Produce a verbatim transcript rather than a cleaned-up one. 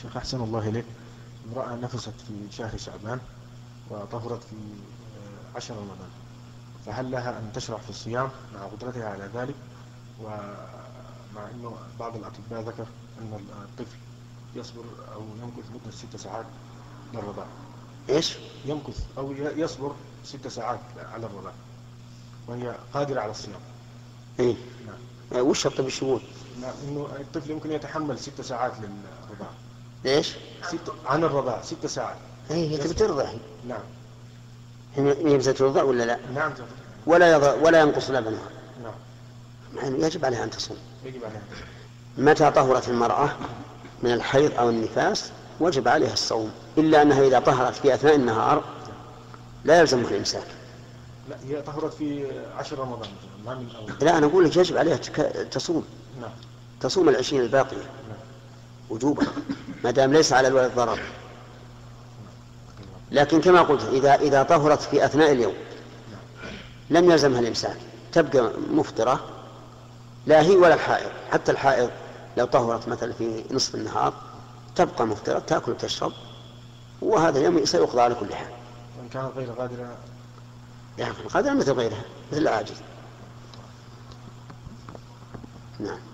شيخ أحسن الله إليك، امرأة نفست في شهر شعبان وطهرت في عشر رمضان، فهل لها أن تشرع في الصيام مع قدرتها على ذلك؟ ومع أنه بعض الأطباء ذكر أن الطفل يصبر أو يمكث مدة ست ساعات للرضاع. إيش؟ يمكث أو يصبر ست ساعات على الرضاع وهي قادرة على الصيام. إيه؟ نعم. وش الطب الشمول؟ نعم، إنه الطفل يمكن يتحمل ست ساعات للرضاع. إيش؟ ست عن الرضاع ست ساعات. إيه، هي تبي ترضع. نعم. هي يبزة ترضع ولا لا؟ نعم. ولا يضع ولا ينقص لبنها. نعم. يعني يجب عليها أن تصوم. يجب عليها. متى طهرت المرأة من الحيض أو النفاس وجب عليها الصوم، إلا أنها إذا طهرت في أثناء النهار لا يلزمها الإمساك. لا، هي طهرت في عشر رمضان ما من أول. لا، أنا أقول لك يجب عليها تصوم. نعم. تصوم العشرين الباقية. نعم. وجوبا ما دام ليس على الولد ضرر. لكن كما قلت إذا إذا طهرت في أثناء اليوم لم يلزمها الإمساك، تبقى مفطرة، لا هي ولا الحائض. حتى الحائض لو طهرت مثلا في نصف النهار تبقى مفطرة، تأكل وتشرب، وهذا اليوم سيقضى على كل حال. وإن كانت غير قادرة يعني قادرة مثل غيرها، مثل العاجز. نعم.